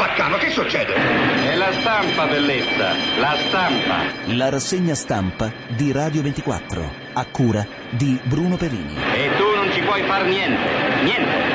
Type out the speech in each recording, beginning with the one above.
Vaccano, che succede? È la stampa, bellezza, la stampa. La rassegna stampa di Radio 24, a cura di Bruno Perini. E tu non ci puoi far niente.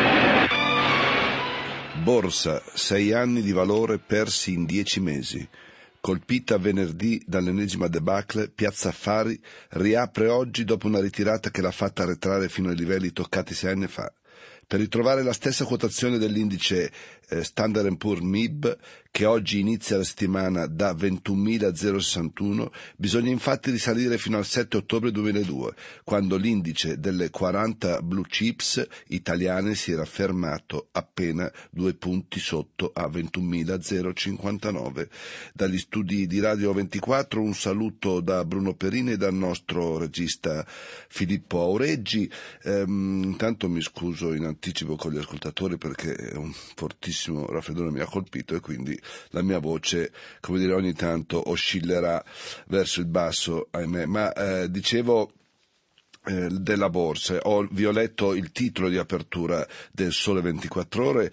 Borsa, 6 anni di valore persi in 10 mesi. Colpita venerdì dall'ennesima debacle, Piazza Affari riapre oggi dopo una ritirata che l'ha fatta arretrare fino ai livelli toccati 6 anni fa. Per ritrovare la stessa quotazione dell'indice Standard & Poor's MIB, che oggi inizia la settimana da 21.061, bisogna infatti risalire fino al 7 ottobre 2002, quando l'indice delle 40 blue chips italiane si era fermato appena 2 punti sotto a 21.059. Dagli studi di Radio 24 un saluto da Bruno Perini e dal nostro regista Filippo Aureggi. Intanto mi scuso in anticipo con gli ascoltatori perché è un fortissimo raffreddore mi ha colpito e quindi la mia voce, come dire, ogni tanto oscillerà verso il basso, ahimè. Ma dicevo della borsa, vi ho letto il titolo di apertura del Sole 24 Ore.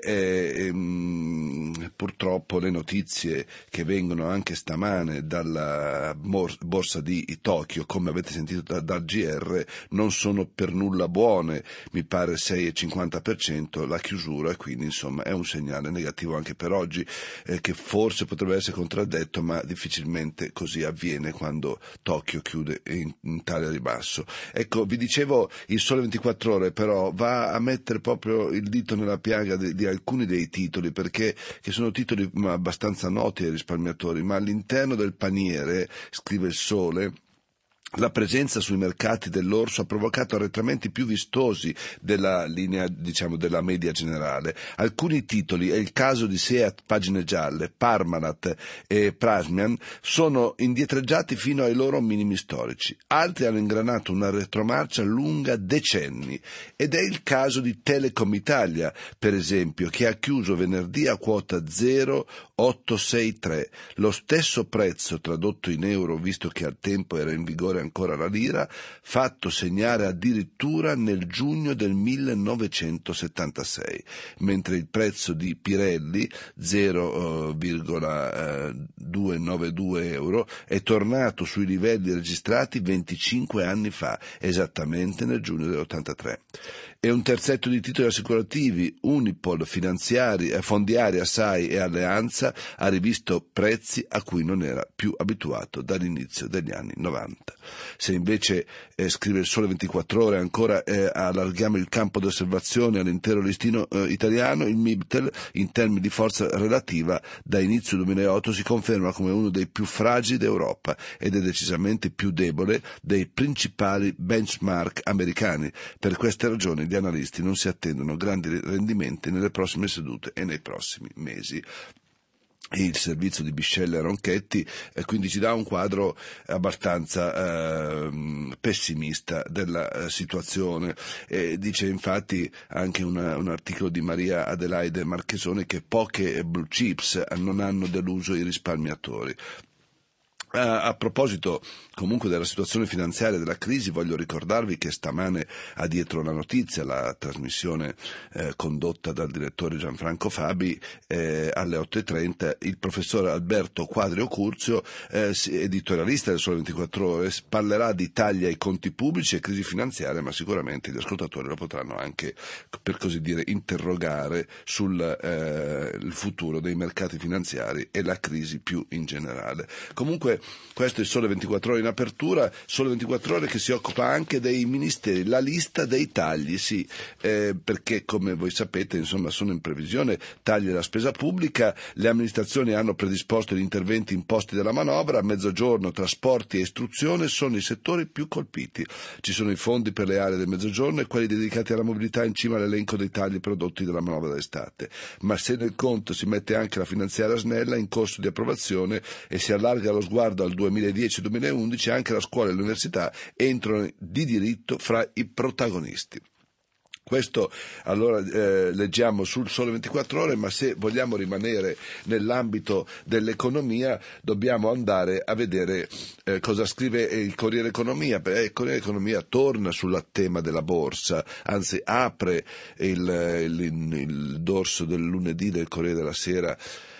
Purtroppo le notizie che vengono anche stamane dalla borsa di Tokyo, come avete sentito dal GR, non sono per nulla buone, mi pare 6,50% la chiusura, e quindi insomma è un segnale negativo anche per oggi, che forse potrebbe essere contraddetto, ma difficilmente così avviene quando Tokyo chiude in tale ribasso. Ecco, vi dicevo, il Sole 24 Ore però va a mettere proprio il dito nella piaga di alcuni dei titoli, perché che sono titoli abbastanza noti ai risparmiatori, ma all'interno del paniere, scrive il Sole, la presenza sui mercati dell'orso ha provocato arretramenti più vistosi della linea, diciamo, della media generale. Alcuni titoli, è il caso di Seat Pagine Gialle, Parmalat e Prasmian, sono indietreggiati fino ai loro minimi storici. Altri hanno ingranato una retromarcia lunga decenni, ed è il caso di Telecom Italia, per esempio, che ha chiuso venerdì a quota 0,863, lo stesso prezzo tradotto in euro, visto che al tempo era in vigore ancora la lira, fatto segnare addirittura nel giugno del 1976, mentre il prezzo di Pirelli, 0,292 euro, è tornato sui livelli registrati 25 anni fa, esattamente nel giugno dell'83. E un terzetto di titoli assicurativi, Unipol, Fondiaria, SAI e Alleanza, ha rivisto prezzi a cui non era più abituato dall'inizio degli anni 90. Se invece, scrive il Sole 24 Ore, ancora allarghiamo il campo di osservazione all'intero listino italiano, il MIBTEL, in termini di forza relativa, da inizio 2008 si conferma come uno dei più fragili d'Europa ed è decisamente più debole dei principali benchmark americani. Per queste ragioni gli analisti non si attendono grandi rendimenti nelle prossime sedute e nei prossimi mesi. Il servizio di Bisceglie e Ronchetti quindi ci dà un quadro abbastanza pessimista della situazione. Dice infatti anche un articolo di Maria Adelaide Marchesone che poche blue chips non hanno deluso i risparmiatori. A proposito comunque della situazione finanziaria della crisi, voglio ricordarvi che stamane ha dietro la notizia la trasmissione condotta dal direttore Gianfranco Fabi alle 8.30, il professor Alberto Quadrio Curzio, editorialista del Sole 24 Ore, parlerà di tagli ai conti pubblici e crisi finanziaria, ma sicuramente gli ascoltatori lo potranno anche, per così dire, interrogare sul il futuro dei mercati finanziari e la crisi più in generale. Comunque questo è il Sole 24 Ore in apertura, Sole 24 Ore che si occupa anche dei ministeri, la lista dei tagli, sì, perché come voi sapete insomma sono in previsione tagli alla spesa pubblica, le amministrazioni hanno predisposto gli interventi imposti dalla manovra, mezzogiorno, trasporti e istruzione sono i settori più colpiti, ci sono i fondi per le aree del mezzogiorno e quelli dedicati alla mobilità in cima all'elenco dei tagli prodotti dalla manovra d'estate, ma se nel conto si mette anche la finanziaria snella in corso di approvazione e si allarga lo sguardo al 2010-2011, anche la scuola e l'università entrano di diritto fra i protagonisti. Questo allora leggiamo sul Sole 24 Ore, ma se vogliamo rimanere nell'ambito dell'economia dobbiamo andare a vedere cosa scrive il Corriere Economia, perché il Corriere Economia torna sul tema della borsa, anzi apre il dorso del lunedì del Corriere della Sera.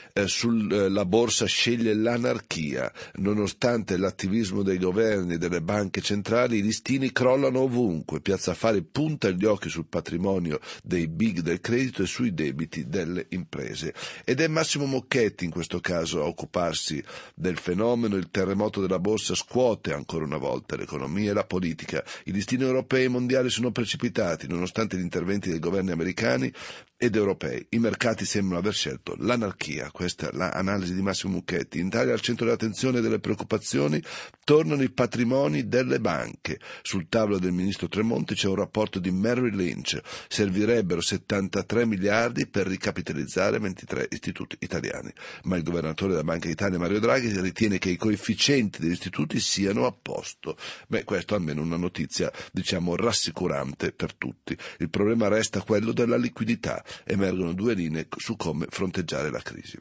La borsa sceglie l'anarchia, nonostante l'attivismo dei governi e delle banche centrali i listini crollano ovunque, Piazza Affari punta gli occhi sul patrimonio dei big del credito e sui debiti delle imprese, ed è Massimo Mocchetti in questo caso a occuparsi del fenomeno. Il terremoto della borsa scuote ancora una volta l'economia e la politica, i listini europei e mondiali sono precipitati nonostante gli interventi dei governi americani ed europei. I mercati sembrano aver scelto l'anarchia. Questa è l'analisi di Massimo Mocchetti. In Italia al centro dell'attenzione e delle preoccupazioni tornano i patrimoni delle banche. Sul tavolo del ministro Tremonti c'è un rapporto di Merrill Lynch. Servirebbero 73 miliardi per ricapitalizzare 23 istituti italiani. Ma il governatore della Banca d'Italia, Mario Draghi, ritiene che i coefficienti degli istituti siano a posto. Questo è almeno una notizia, rassicurante per tutti. Il problema resta quello della liquidità. Emergono due linee su come fronteggiare la crisi.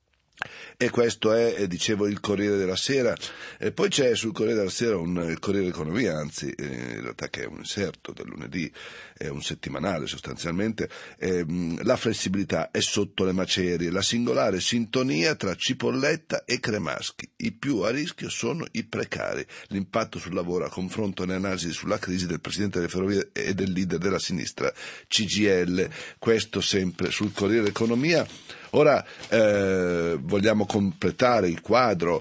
E questo è, dicevo, il Corriere della Sera. E poi c'è sul Corriere della Sera il Corriere Economia, anzi in realtà che è un inserto del lunedì, è un settimanale sostanzialmente. La flessibilità è sotto le macerie, la singolare sintonia tra Cipolletta e Cremaschi. I più a rischio sono i precari. L'impatto sul lavoro, a confronto e analisi sulla crisi del Presidente delle Ferrovie e del leader della sinistra CGIL. Questo sempre sul Corriere Economia. Ora vogliamo completare il quadro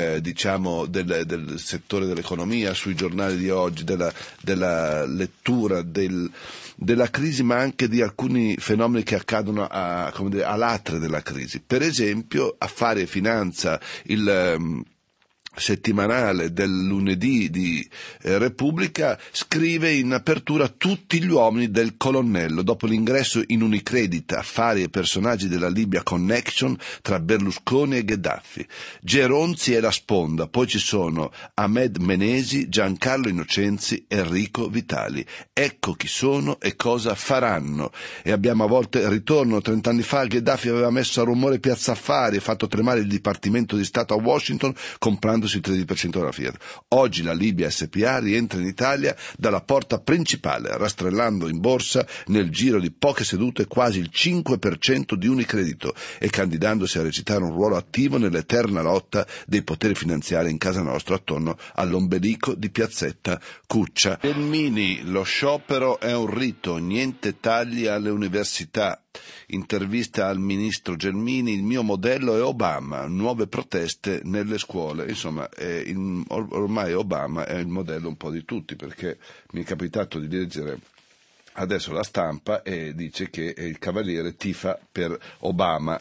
del settore dell'economia sui giornali di oggi, della lettura della crisi, ma anche di alcuni fenomeni che accadono a latere della crisi. Per esempio, Affari e Finanza, il settimanale del lunedì di Repubblica, scrive in apertura: tutti gli uomini del colonnello dopo l'ingresso in Unicredit, affari e personaggi della Libia Connection tra Berlusconi e Gheddafi. Geronzi è la sponda, poi ci sono Ahmed Menesi, Giancarlo Innocenzi, Enrico Vitali. Ecco chi sono e cosa faranno. E abbiamo a volte ritorno. 30 anni fa Gheddafi aveva messo a rumore Piazza Affari e fatto tremare il Dipartimento di Stato a Washington comprando il 13% della Fiat. Oggi la Libia SpA rientra in Italia dalla porta principale, rastrellando in borsa nel giro di poche sedute quasi il 5% di Unicredito e candidandosi a recitare un ruolo attivo nell'eterna lotta dei poteri finanziari in casa nostra attorno all'ombelico di Piazzetta Cuccia. Gelmini: lo sciopero è un rito, niente tagli alle università. Intervista al ministro Gelmini: il mio modello è Obama, nuove proteste nelle scuole. Insomma, ormai Obama è il modello un po' di tutti, perché mi è capitato di leggere adesso La Stampa e dice che il Cavaliere tifa per Obama.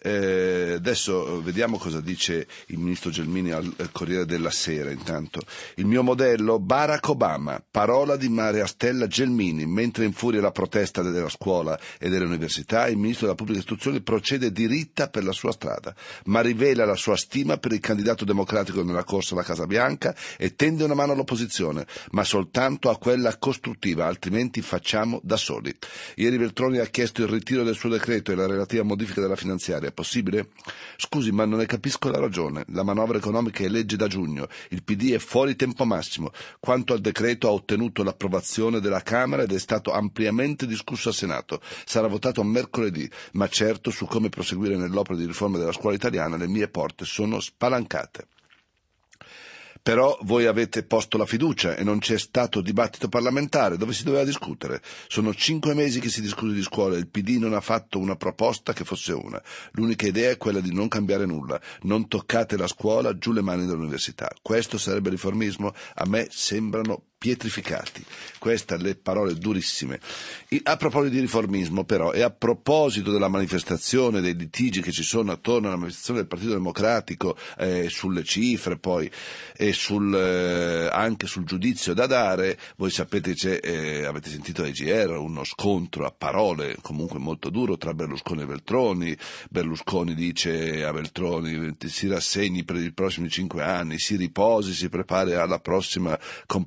Adesso vediamo cosa dice il ministro Gelmini al Corriere della Sera. Intanto, il mio modello Barack Obama, parola di Maria Stella Gelmini. Mentre infuria la protesta della scuola e delle università, il ministro della pubblica istruzione procede diritta per la sua strada, ma rivela la sua stima per il candidato democratico nella corsa alla Casa Bianca e tende una mano all'opposizione, ma soltanto a quella costruttiva, altrimenti facciamo da soli. Ieri Veltroni ha chiesto il ritiro del suo decreto e la relativa modifica della finanziaria. È possibile? Scusi, ma non ne capisco la ragione. La manovra economica è legge da giugno, il PD è fuori tempo massimo. Quanto al decreto, ha ottenuto l'approvazione della Camera ed è stato ampiamente discusso al Senato. Sarà votato mercoledì, ma certo su come proseguire nell'opera di riforma della scuola italiana le mie porte sono spalancate. Però voi avete posto la fiducia e non c'è stato dibattito parlamentare dove si doveva discutere. Sono 5 mesi che si discute di scuola e il PD non ha fatto una proposta che fosse una. L'unica idea è quella di non cambiare nulla. Non toccate la scuola, giù le mani dall'università. Questo sarebbe riformismo? A me sembrano pietrificati. Queste le parole durissime. A proposito di riformismo, però, e a proposito della manifestazione, dei litigi che ci sono attorno alla manifestazione del Partito Democratico, sulle cifre poi e anche sul giudizio da dare, voi sapete che avete sentito ai GR uno scontro a parole comunque molto duro tra Berlusconi e Veltroni. Berlusconi dice a Veltroni: si rassegni per i prossimi 5 anni, si riposi, si prepari alla prossima competizione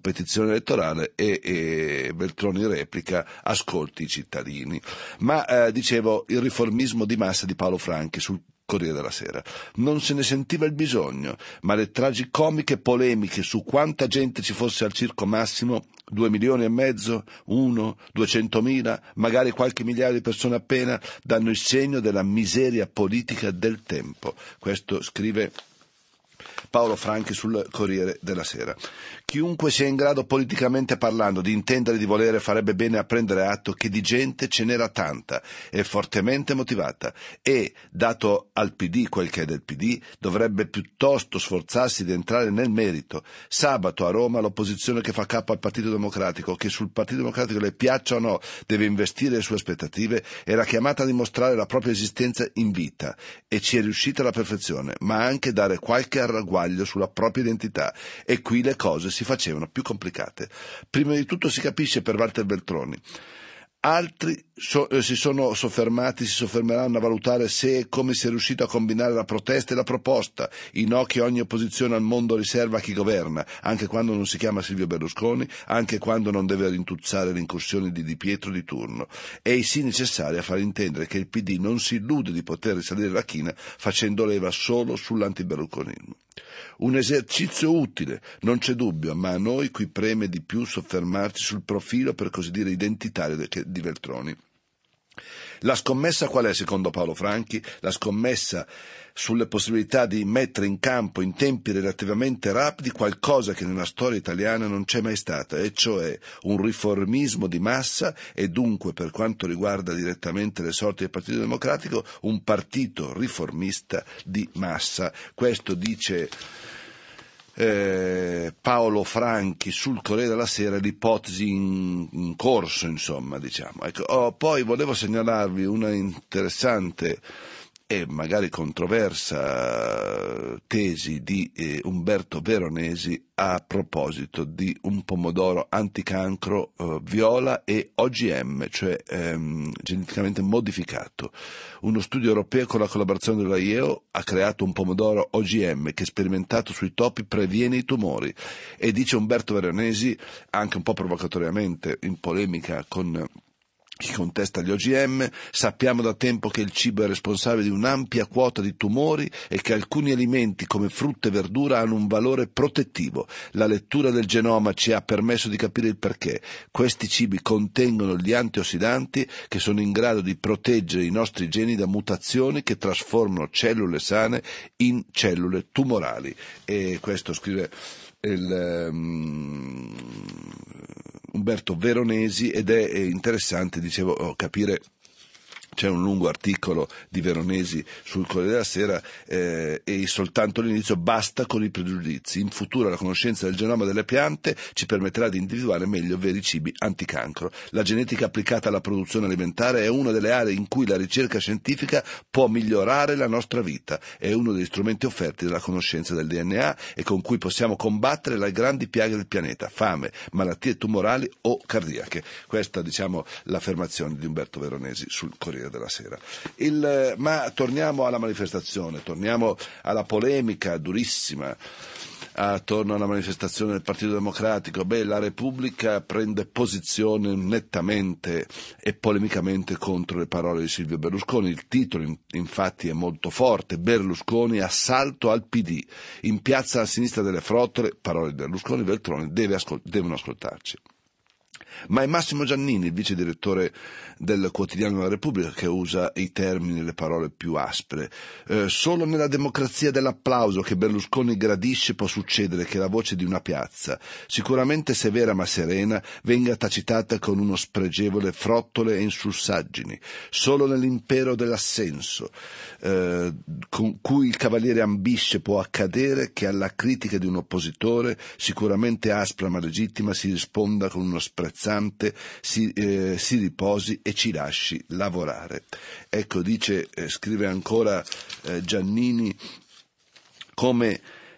preparazione elettorale, e Veltroni replica: ascolti i cittadini. Ma dicevo, il riformismo di massa di Paolo Franchi sul Corriere della Sera. Non se ne sentiva il bisogno, ma le tragicomiche polemiche su quanta gente ci fosse al Circo Massimo, 2,5 milioni, 1, 200.000, magari qualche migliaio di persone appena, danno il segno della miseria politica del tempo. Questo scrive Paolo Franchi sul Corriere della Sera. Chiunque sia in grado, politicamente parlando, di intendere e di volere, farebbe bene a prendere atto che di gente ce n'era tanta e fortemente motivata, e, dato al PD quel che è del PD, dovrebbe piuttosto sforzarsi di entrare nel merito. Sabato a Roma l'opposizione che fa capo al Partito Democratico, che sul Partito Democratico le piaccia o no deve investire le sue aspettative, era chiamata a dimostrare la propria esistenza in vita, e ci è riuscita alla perfezione, ma anche dare qualche arragguaglio sulla propria identità, e qui le cose si facevano più complicate. Prima di tutto si capisce per Walter Veltroni. Altri si soffermeranno a valutare se e come si è riuscito a combinare la protesta e la proposta, i no che ogni opposizione al mondo riserva a chi governa, anche quando non si chiama Silvio Berlusconi, anche quando non deve rintuzzare le incursioni di Di Pietro di turno, e i sì necessari a far intendere che il PD non si illude di poter risalire la china facendo leva solo sull'antiberlusconismo. Un esercizio utile, non c'è dubbio, ma a noi qui preme di più soffermarci sul profilo, per così dire, identitario di Veltroni. La scommessa qual è, secondo Paolo Franchi? La scommessa sulle possibilità di mettere in campo in tempi relativamente rapidi qualcosa che nella storia italiana non c'è mai stata, e cioè un riformismo di massa, e dunque, per quanto riguarda direttamente le sorti del Partito Democratico, un partito riformista di massa. Questo dice Paolo Franchi sul Corriere della Sera, l'ipotesi in corso, insomma, diciamo. Ecco, poi volevo segnalarvi una interessante e magari controversa tesi di Umberto Veronesi a proposito di un pomodoro anticancro viola e OGM, cioè geneticamente modificato. Uno studio europeo con la collaborazione della IEO ha creato un pomodoro OGM che, sperimentato sui topi, previene i tumori, e dice Umberto Veronesi, anche un po' provocatoriamente, in polemica con chi contesta gli OGM: sappiamo da tempo che il cibo è responsabile di un'ampia quota di tumori e che alcuni alimenti come frutta e verdura hanno un valore protettivo. La lettura del genoma ci ha permesso di capire il perché. Questi cibi contengono gli antiossidanti che sono in grado di proteggere i nostri geni da mutazioni che trasformano cellule sane in cellule tumorali. E questo scrive Umberto Veronesi, ed è interessante, dicevo, capire. C'è un lungo articolo di Veronesi sul Corriere della Sera, e soltanto l'inizio: basta con i pregiudizi. In futuro la conoscenza del genoma delle piante ci permetterà di individuare meglio veri cibi anticancro. La genetica applicata alla produzione alimentare è una delle aree in cui la ricerca scientifica può migliorare la nostra vita. È uno degli strumenti offerti dalla conoscenza del DNA e con cui possiamo combattere le grandi piaghe del pianeta: fame, malattie tumorali o cardiache. Questa, diciamo, l'affermazione di Umberto Veronesi sul Corriere della Sera. Ma torniamo alla manifestazione, torniamo alla polemica durissima attorno alla manifestazione del Partito Democratico. La Repubblica prende posizione nettamente e polemicamente contro le parole di Silvio Berlusconi. Il titolo infatti è molto forte: Berlusconi, assalto al PD. In piazza a sinistra delle frottole, parole di Berlusconi, Veltroni devono ascoltarci. Ma è Massimo Giannini, il vice direttore del quotidiano La Repubblica, che usa i termini e le parole più aspre. Solo nella democrazia dell'applauso che Berlusconi gradisce può succedere che la voce di una piazza, sicuramente severa ma serena, venga tacitata con uno spregevole frottole e insulsaggini. Solo nell'impero dell'assenso, con cui il cavaliere ambisce, può accadere che alla critica di un oppositore, sicuramente aspra ma legittima, si risponda con uno sprezzante si riposi e ci lasci lavorare. Ecco, scrive ancora Giannini, come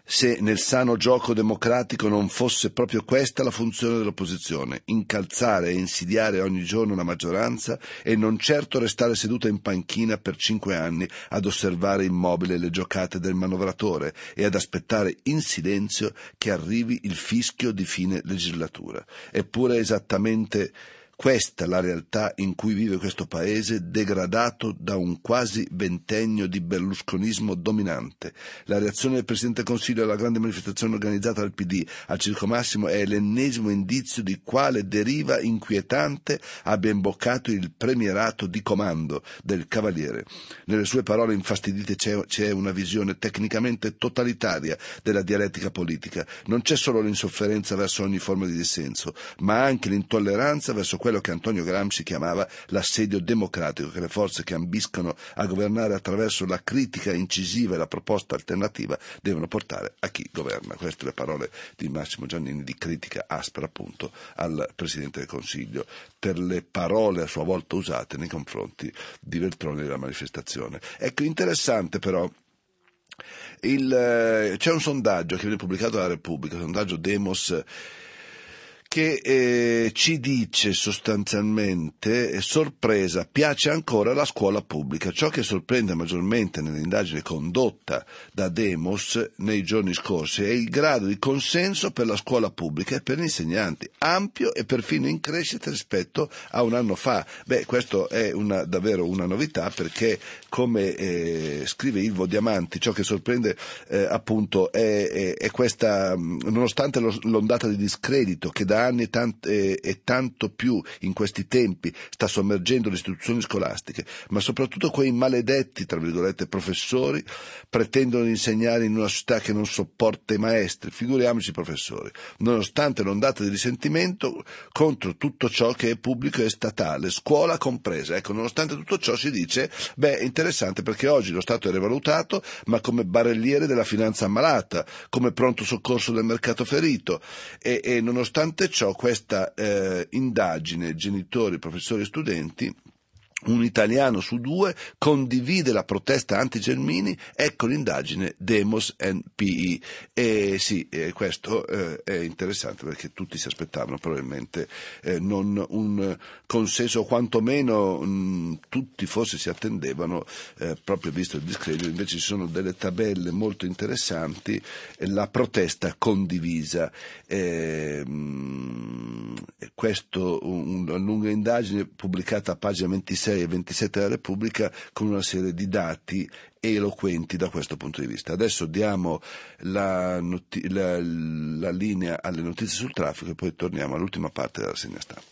se nel sano gioco democratico non fosse proprio questa la funzione dell'opposizione, incalzare e insidiare ogni giorno la maggioranza e non certo restare seduta in panchina per 5 anni ad osservare immobile le giocate del manovratore e ad aspettare in silenzio che arrivi il fischio di fine legislatura. Eppure è esattamente questa la realtà in cui vive questo paese degradato da un quasi ventennio di berlusconismo dominante. La reazione del Presidente del Consiglio alla grande manifestazione organizzata dal PD al Circo Massimo è l'ennesimo indizio di quale deriva inquietante abbia imboccato il premierato di comando del Cavaliere. Nelle sue parole infastidite c'è una visione tecnicamente totalitaria della dialettica politica. Non c'è solo l'insofferenza verso ogni forma di dissenso, ma anche l'intolleranza verso quello che Antonio Gramsci chiamava l'assedio democratico che le forze che ambiscono a governare attraverso la critica incisiva e la proposta alternativa devono portare a chi governa. Queste le parole di Massimo Giannini di critica aspra appunto al Presidente del Consiglio per le parole a sua volta usate nei confronti di Veltroni della manifestazione. Ecco, interessante però c'è un sondaggio che viene pubblicato dalla Repubblica, un sondaggio Demos, che ci dice sostanzialmente sorpresa, piace ancora la scuola pubblica. Ciò che sorprende maggiormente nell'indagine condotta da Demos nei giorni scorsi è il grado di consenso per la scuola pubblica e per gli insegnanti, ampio e perfino in crescita rispetto a un anno fa. Questo è davvero una novità, perché come scrive Ilvo Diamanti, ciò che sorprende appunto è questa, nonostante l'ondata di discredito che da anni e tanto più in questi tempi sta sommergendo le istituzioni scolastiche, ma soprattutto quei maledetti, tra virgolette, professori pretendono di insegnare in una società che non sopporta i maestri, figuriamoci i professori, nonostante l'ondata di risentimento contro tutto ciò che è pubblico e statale, scuola compresa. Ecco, nonostante tutto ciò si dice, è interessante perché oggi lo Stato è rivalutato, ma come barelliere della finanza ammalata, come pronto soccorso del mercato ferito, e nonostante ciò questa indagine, genitori, professori e studenti, un italiano su 2 condivide la protesta anti-Gelmini. Ecco l'indagine Demos NPI. E sì, questo è interessante perché tutti si aspettavano probabilmente non un consenso, o quantomeno tutti forse si attendevano, proprio visto il discredito. Invece ci sono delle tabelle molto interessanti, la protesta condivisa. Questo una lunga indagine pubblicata a pagina 26 e 27 della Repubblica, con una serie di dati eloquenti da questo punto di vista. Adesso diamo la linea alle notizie sul traffico e poi torniamo all'ultima parte della rassegna stampa.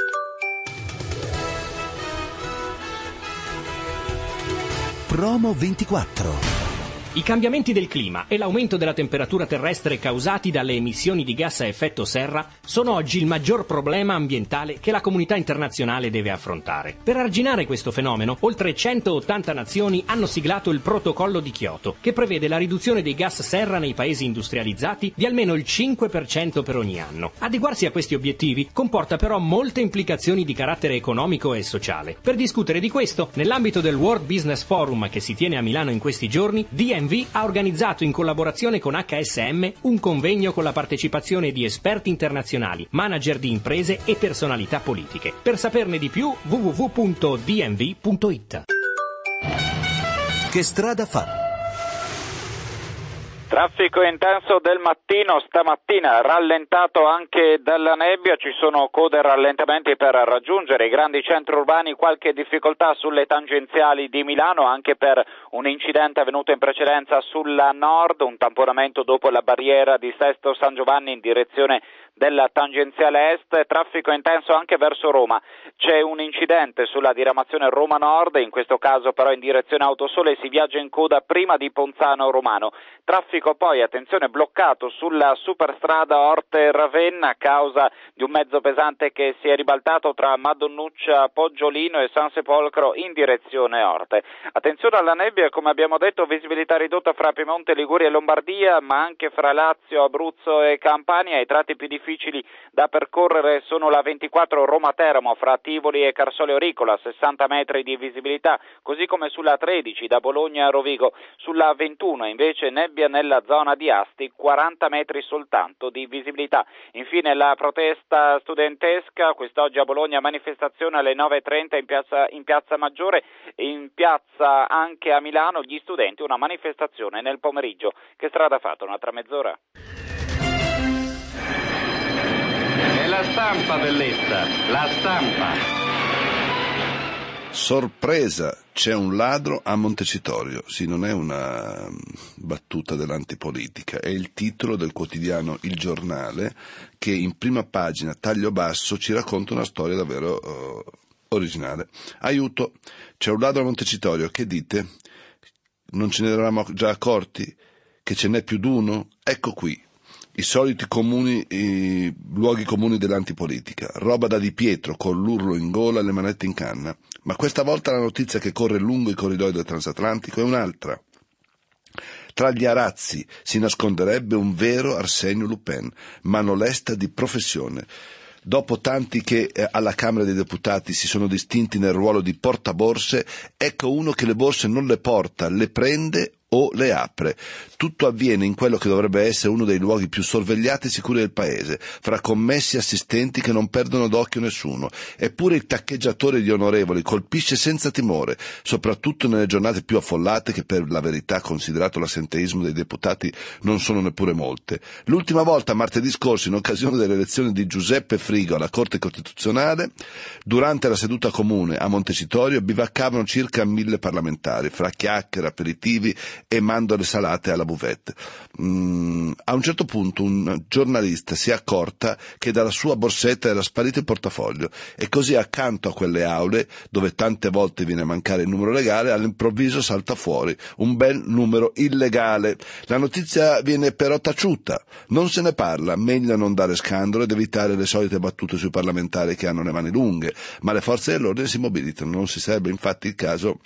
Promo 24. I cambiamenti del clima e l'aumento della temperatura terrestre causati dalle emissioni di gas a effetto serra sono oggi il maggior problema ambientale che la comunità internazionale deve affrontare. Per arginare questo fenomeno, oltre 180 nazioni hanno siglato il Protocollo di Kyoto, che prevede la riduzione dei gas serra nei paesi industrializzati di almeno il 5% per ogni anno. Adeguarsi a questi obiettivi comporta però molte implicazioni di carattere economico e sociale. Per discutere di questo, nell'ambito del World Business Forum che si tiene a Milano in questi giorni, DNV ha organizzato in collaborazione con HSM un convegno con la partecipazione di esperti internazionali, manager di imprese e personalità politiche. Per saperne di più, www.dnv.it. Che strada fa? Traffico intenso del mattino, stamattina rallentato anche dalla nebbia, ci sono code e rallentamenti per raggiungere i grandi centri urbani, qualche difficoltà sulle tangenziali di Milano anche per un incidente avvenuto in precedenza sulla nord, un tamponamento dopo la barriera di Sesto San Giovanni in direzione della tangenziale est, traffico intenso anche verso Roma. C'è un incidente sulla diramazione Roma Nord, in questo caso però in direzione Autosole, si viaggia in coda prima di Ponzano Romano. Traffico poi, attenzione, bloccato sulla superstrada Orte-Ravenna a causa di un mezzo pesante che si è ribaltato tra Madonnuccia Poggiolino e San Sepolcro in direzione Orte. Attenzione alla nebbia, come abbiamo detto, visibilità ridotta fra Piemonte, Liguria e Lombardia, ma anche fra Lazio, Abruzzo e Campania. I tratti più difficili difficili da percorrere sono la 24 Roma-Teramo fra Tivoli e Carsoleo Ricola, 60 metri di visibilità, così come sulla 13 da Bologna a Rovigo. Sulla 21 invece nebbia nella zona di Asti, 40 metri soltanto di visibilità. Infine la protesta studentesca, quest'oggi a Bologna manifestazione alle 9.30 in piazza Maggiore e in piazza anche a Milano gli studenti, una manifestazione nel pomeriggio. Che strada ha fatto? Un'altra mezz'ora? È la stampa, Belletta, la stampa. Sorpresa, c'è un ladro a Montecitorio. Sì, non è una battuta dell'antipolitica, è il titolo del quotidiano Il Giornale, che in prima pagina, taglio basso, ci racconta una storia davvero originale. Aiuto, c'è un ladro a Montecitorio, che dite? Non ce ne eravamo già accorti? Che ce n'è più d'uno? Ecco qui. I soliti luoghi comuni dell'antipolitica, roba da Di Pietro con l'urlo in gola e le manette in canna, ma questa volta la notizia che corre lungo i corridoi del transatlantico è un'altra. Tra gli arazzi si nasconderebbe un vero Arsenio Lupin, mano lesta di professione. Dopo tanti che alla Camera dei Deputati si sono distinti nel ruolo di portaborse, ecco uno che le borse non le porta, le prende o le apre. Tutto avviene in quello che dovrebbe essere uno dei luoghi più sorvegliati e sicuri del paese, fra commessi e assistenti che non perdono d'occhio nessuno. Eppure il taccheggiatore di onorevoli colpisce senza timore, soprattutto nelle giornate più affollate che per la verità, considerato l'assenteismo dei deputati, non sono neppure molte. L'ultima volta, martedì scorso, in occasione delle elezioni di Giuseppe Frigo alla Corte Costituzionale, durante la seduta comune a Montecitorio bivaccavano circa 1000 parlamentari, fra chiacchiere, aperitivi e mandorle salate alla buvette. A un certo punto un giornalista si è accorta che dalla sua borsetta era sparito il portafoglio e così accanto a quelle aule dove tante volte viene a mancare il numero legale, all'improvviso salta fuori un bel numero illegale. La notizia viene però taciuta, non se ne parla, meglio non dare scandalo ed evitare le solite battute sui parlamentari che hanno le mani lunghe, ma le forze dell'ordine si mobilitano. Non si sarebbe infatti il caso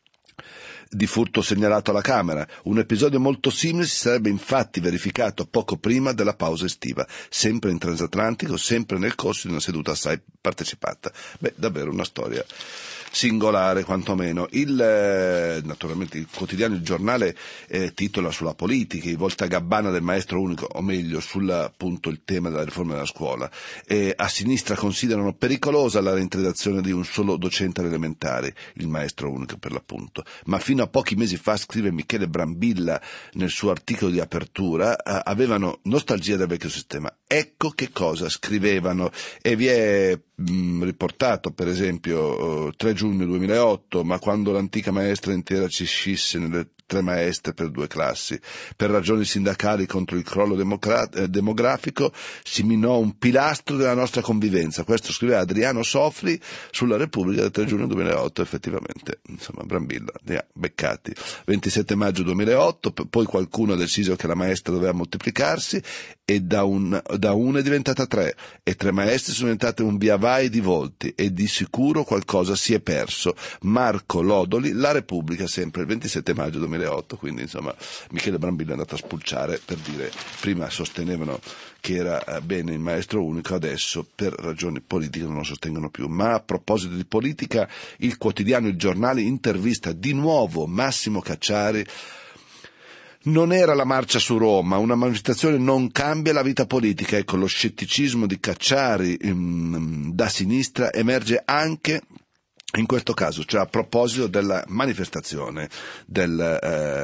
di furto segnalato alla Camera. Un episodio molto simile si sarebbe infatti verificato poco prima della pausa estiva, sempre in transatlantico, sempre nel corso di una seduta assai partecipata. Davvero una storia singolare quantomeno. Naturalmente il quotidiano Il Giornale titola sulla politica, i voltagabbana del maestro unico, o meglio appunto il tema della riforma della scuola. A sinistra considerano pericolosa la reintegrazione di un solo docente alle elementari, il maestro unico per l'appunto, ma fino a pochi mesi fa, scrive Michele Brambilla nel suo articolo di apertura, avevano nostalgia del vecchio sistema. Ecco che cosa scrivevano, e vi è riportato per esempio 3 giugno 2008, ma quando l'antica maestra intera ci scisse nelle 3 maestre per 2 classi, per ragioni sindacali contro il crollo demografico, si minò un pilastro della nostra convivenza. Questo scriveva Adriano Sofri sulla Repubblica del 3 giugno 2008, effettivamente, insomma, Brambilla, beccati. 27 maggio 2008, poi qualcuno ha deciso che la maestra doveva moltiplicarsi e da una è diventata 3 e 3 maestre sono diventate un via vai di volti e di sicuro qualcosa si è perso. Marco Lodoli, La Repubblica, sempre il 27 maggio 2008, quindi insomma Michele Brambilla è andato a spulciare per dire, prima sostenevano che era bene il maestro unico, adesso per ragioni politiche non lo sostengono più. Ma a proposito di politica, il quotidiano Il Giornale intervista di nuovo Massimo Cacciari. Non era la marcia su Roma, una manifestazione non cambia la vita politica. Ecco, lo scetticismo di Cacciari da sinistra emerge anche in questo caso, cioè a proposito della manifestazione del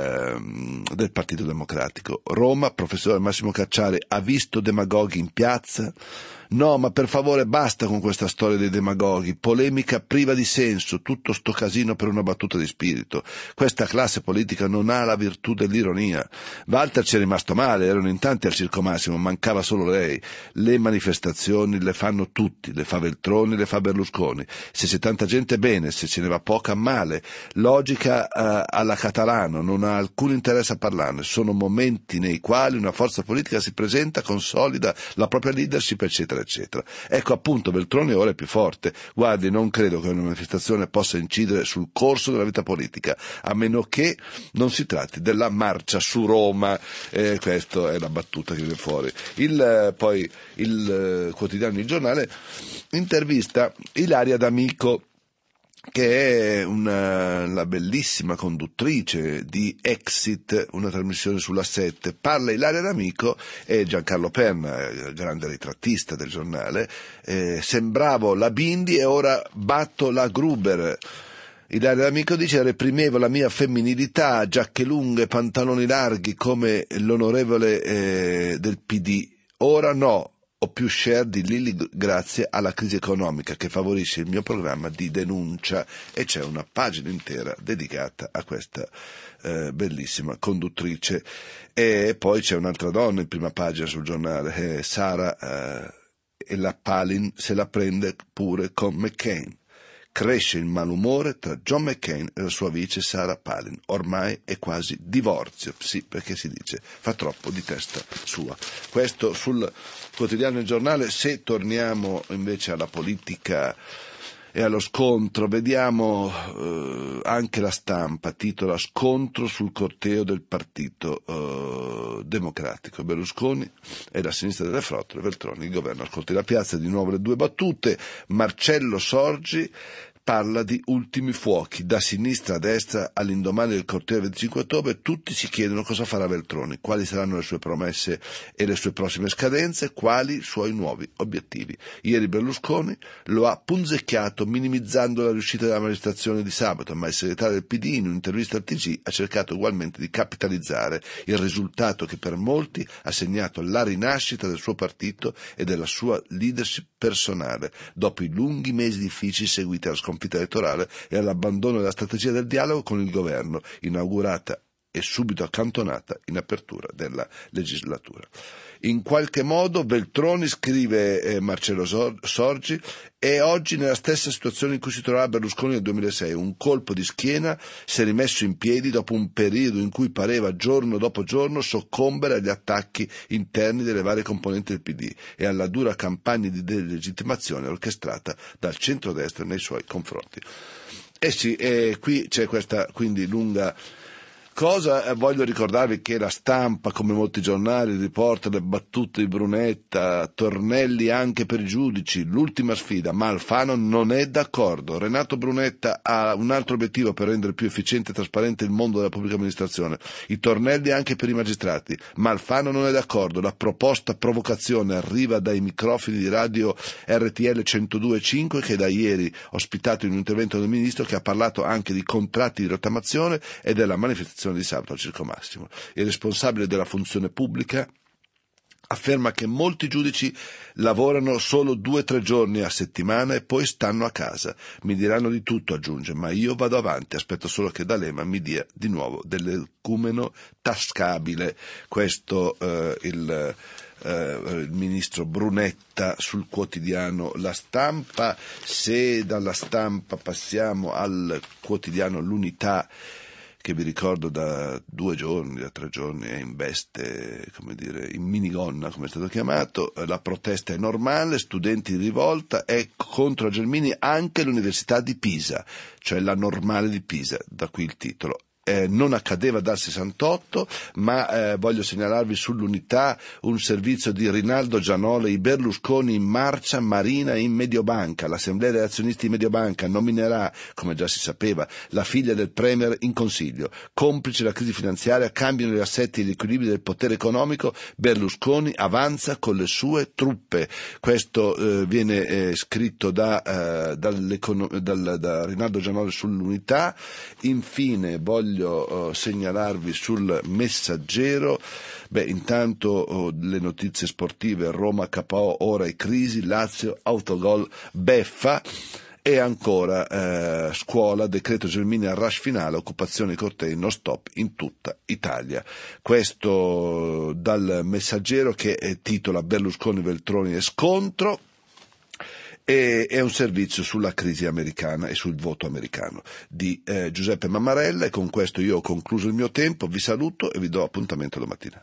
Partito Democratico. Roma, professore Massimo Cacciari, ha visto demagoghi in piazza? No, ma per favore basta con questa storia dei demagoghi, polemica priva di senso, tutto sto casino per una battuta di spirito. Questa classe politica non ha la virtù dell'ironia. Walter ci è rimasto male, erano in tanti al Circo Massimo, mancava solo lei. Le manifestazioni le fanno tutti, le fa Veltroni, le fa Berlusconi. Se c'è tanta gente bene, se ce ne va poca male. Logica alla Catalano, non ha alcun interesse a parlarne. Sono momenti nei quali una forza politica si presenta, consolida la propria leadership, eccetera, eccetera. Ecco, appunto, Veltroni ora è più forte. Guardi, non credo che una manifestazione possa incidere sul corso della vita politica, a meno che non si tratti della marcia su Roma. Questa è la battuta che viene fuori. Poi il quotidiano Il Giornale intervista Ilaria D'Amico, che è la bellissima conduttrice di Exit, una trasmissione sulla 7. Parla Ilaria D'Amico e Giancarlo Perna, grande ritrattista del giornale. Sembravo la Bindi e ora batto la Gruber. Ilaria D'Amico dice: reprimevo la mia femminilità, giacche lunghe, pantaloni larghi come l'onorevole del PD. Ora no, ho più share di Lilli grazie alla crisi economica che favorisce il mio programma di denuncia. E c'è una pagina intera dedicata a questa bellissima conduttrice. E poi c'è un'altra donna in prima pagina sul giornale, Sara, e la Palin se la prende pure con McCain. Cresce il malumore tra John McCain e la sua vice Sarah Palin. Ormai è quasi divorzio. Sì, perché si dice fa troppo di testa sua. Questo sul quotidiano Il Giornale. Se torniamo invece alla politica e allo scontro, vediamo anche La Stampa titola: scontro sul corteo del Partito Democratico. Berlusconi e la sinistra delle frottole, Veltroni, il governo ascolti la piazza. Di nuovo le due battute. Marcello Sorgi parla di ultimi fuochi, da sinistra a destra all'indomani del corteo del 25 ottobre, tutti si chiedono cosa farà Veltroni, quali saranno le sue promesse e le sue prossime scadenze, quali i suoi nuovi obiettivi. Ieri Berlusconi lo ha punzecchiato minimizzando la riuscita della manifestazione di sabato, ma il segretario del PD in un'intervista al TG ha cercato ugualmente di capitalizzare il risultato che per molti ha segnato la rinascita del suo partito e della sua leadership personale, dopo i lunghi mesi difficili seguiti alla sconfitta elettorale e all'abbandono della strategia del dialogo con il governo, inaugurata e subito accantonata in apertura della legislatura. In qualche modo Veltroni, scrive Marcello Sorgi, è oggi nella stessa situazione in cui si trovava Berlusconi nel 2006, un colpo di schiena, si è rimesso in piedi dopo un periodo in cui pareva giorno dopo giorno soccombere agli attacchi interni delle varie componenti del PD e alla dura campagna di delegittimazione orchestrata dal centrodestra nei suoi confronti. Sì, qui c'è questa quindi lunga cosa. Voglio ricordarvi che La Stampa, come molti giornali, riporta le battute di Brunetta, tornelli anche per i giudici, l'ultima sfida, ma Alfano non è d'accordo. Renato Brunetta ha un altro obiettivo per rendere più efficiente e trasparente il mondo della pubblica amministrazione, i tornelli anche per i magistrati, ma Alfano non è d'accordo. La proposta provocazione arriva dai microfoni di radio RTL 102.5, che da ieri ospitato in un intervento del ministro, che ha parlato anche di contratti di rottamazione e della manifestazione di sabato al Circo Massimo. Il responsabile della funzione pubblica afferma che molti giudici lavorano solo 2-3 giorni a settimana e poi stanno a casa. Mi diranno di tutto, aggiunge, ma io vado avanti, aspetto solo che D'Alema mi dia di nuovo dell'ecumeno tascabile. Questo il ministro Brunetta sul quotidiano La Stampa. Se dalla Stampa passiamo al quotidiano L'Unità, che vi ricordo da 2 giorni, da 3 giorni è in veste, come dire, in minigonna, come è stato chiamato. La protesta è normale, studenti in rivolta, è contro Gelmini anche l'Università di Pisa, cioè la normale di Pisa, da qui il titolo. Non accadeva dal 68, ma voglio segnalarvi sull'Unità un servizio di Rinaldo Gianole: i Berlusconi in marcia, Marina in Mediobanca. L'Assemblea degli azionisti di Mediobanca nominerà, come già si sapeva, la figlia del Premier in consiglio. Complice la crisi finanziaria, cambiano gli assetti e gli equilibri del potere economico, Berlusconi avanza con le sue truppe. Questo viene scritto da Rinaldo Gianole sull'Unità. Infine voglio segnalarvi sul Messaggero, intanto le notizie sportive: Roma KO, ora è crisi, Lazio autogol beffa. E ancora scuola, decreto Gelmini al rush finale, occupazione cortei, no stop in tutta Italia. Questo dal Messaggero, che titola Berlusconi, Veltroni e scontro. E è un servizio sulla crisi americana e sul voto americano di Giuseppe Mammarella. E con questo io ho concluso il mio tempo, vi saluto e vi do appuntamento domattina.